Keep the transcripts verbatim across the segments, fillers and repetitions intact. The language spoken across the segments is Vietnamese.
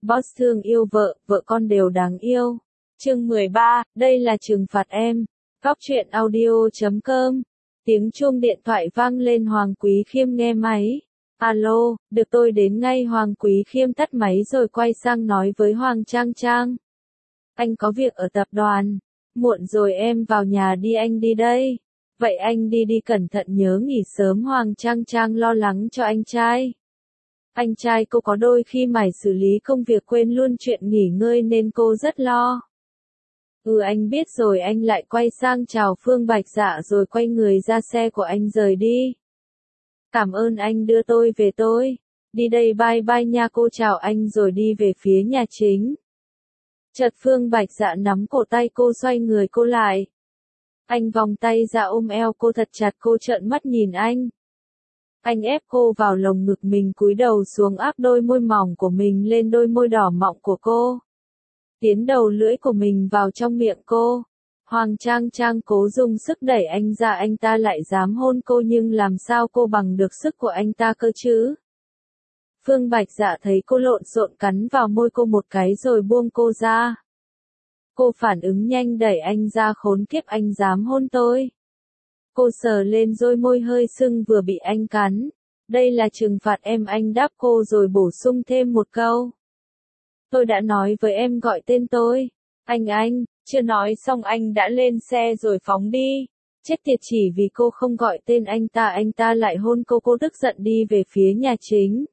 Boss thương yêu vợ, vợ con đều đáng yêu. Chương mười ba, đây là trừng phạt em. Góc truyện audio chấm com. Tiếng chuông điện thoại vang lên. Hoàng Quý Khiêm nghe máy. Alo, được, tôi đến ngay. Hoàng Quý Khiêm tắt máy rồi quay sang nói với Hoàng Trang Trang. Anh có việc ở tập đoàn. Muộn rồi, em vào nhà đi, anh đi đây. Vậy anh đi đi, cẩn thận nhớ nghỉ sớm. Hoàng Trang Trang lo lắng cho anh trai. Anh trai cô có đôi khi mải xử lý công việc quên luôn chuyện nghỉ ngơi nên cô rất lo. Ừ, anh biết rồi. Anh lại quay sang chào Phương Bạch Dạ rồi quay người ra xe của anh rời đi. Cảm ơn anh đưa tôi về, tôi đi đây, bye bye nha. Cô chào anh rồi đi về phía nhà chính. Chợt Phương Bạch Dạ nắm cổ tay cô, xoay người cô lại. Anh vòng tay ra ôm eo cô thật chặt, cô trợn mắt nhìn anh. Anh ép cô vào lồng ngực mình, cúi đầu xuống áp đôi môi mỏng của mình lên đôi môi đỏ mọng của cô. Tiến đầu lưỡi của mình vào trong miệng cô. Hoàng Trang Trang cố dùng sức đẩy anh ra, anh ta lại dám hôn cô, nhưng làm sao cô bằng được sức của anh ta cơ chứ? Phương Bạch Dạ thấy cô lộn xộn cắn vào môi cô một cái rồi buông cô ra. Cô phản ứng nhanh đẩy anh ra. Khốn kiếp, anh dám hôn tôi. Cô sờ lên đôi môi hơi sưng vừa bị anh cắn. Đây là trừng phạt em, anh đáp cô rồi bổ sung thêm một câu. Tôi đã nói với em gọi tên tôi. Anh anh, chưa nói xong anh đã lên xe rồi phóng đi. Chết tiệt, chỉ vì cô không gọi tên anh ta, anh ta lại hôn cô. Cô tức giận đi về phía nhà chính.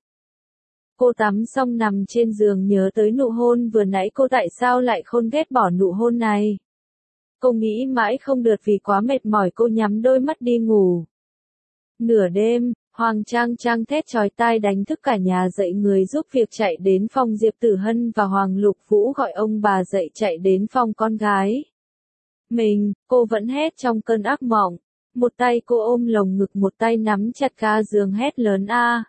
Cô tắm xong nằm trên giường nhớ tới nụ hôn vừa nãy. Cô tại sao lại khôn ghét bỏ nụ hôn này? Cô nghĩ mãi không được, vì quá mệt mỏi cô nhắm đôi mắt đi ngủ. Nửa đêm, Hoàng Trang Trang thét chói tai đánh thức cả nhà dậy, người giúp việc chạy đến phòng Diệp Tử Hân và Hoàng Lục Vũ gọi ông bà dậy chạy đến phòng con gái. Mình, cô vẫn hét trong cơn ác mộng. Một tay cô ôm lồng ngực, một tay nắm chặt ga giường hét lớn a.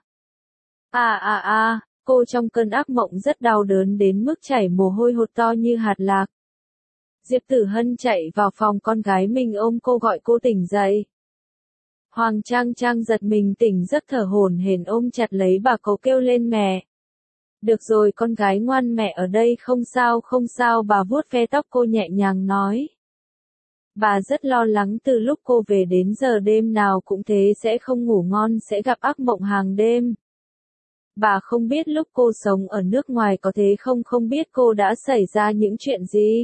A a a, cô trong cơn ác mộng rất đau đớn đến mức chảy mồ hôi hột to như hạt lạc. Diệp Tử Hân chạy vào phòng con gái mình ôm cô, gọi cô tỉnh dậy. Hoàng Trang Trang giật mình tỉnh giấc, thở hổn hển ôm chặt lấy bà, cô kêu lên mẹ. Được rồi con gái ngoan, mẹ ở đây, không sao không sao. Bà vuốt ve tóc cô nhẹ nhàng nói. Bà rất lo lắng, từ lúc cô về đến giờ đêm nào cũng thế, sẽ không ngủ ngon, sẽ gặp ác mộng hàng đêm. Bà không biết lúc cô sống ở nước ngoài có thế không, không biết cô đã xảy ra những chuyện gì.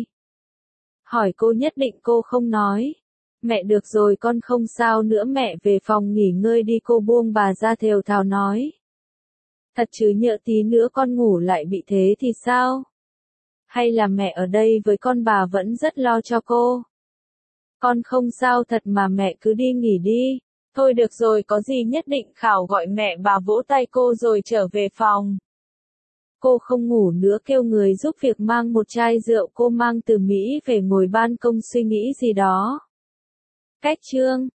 Hỏi cô nhất định cô không nói. Mẹ được rồi, con không sao nữa, mẹ về phòng nghỉ ngơi đi. Cô buông bà ra thều thào nói. Thật chứ, nhỡ tí nữa con ngủ lại bị thế thì sao? Hay là mẹ ở đây với con, bà vẫn rất lo cho cô. Con không sao thật mà, mẹ cứ đi nghỉ đi. Thôi được rồi, có gì nhất định khảo gọi mẹ. Bà vỗ tay cô rồi trở về phòng. Cô không ngủ nữa, kêu người giúp việc mang một chai rượu cô mang từ Mỹ về, ngồi ban công suy nghĩ gì đó. Cách chương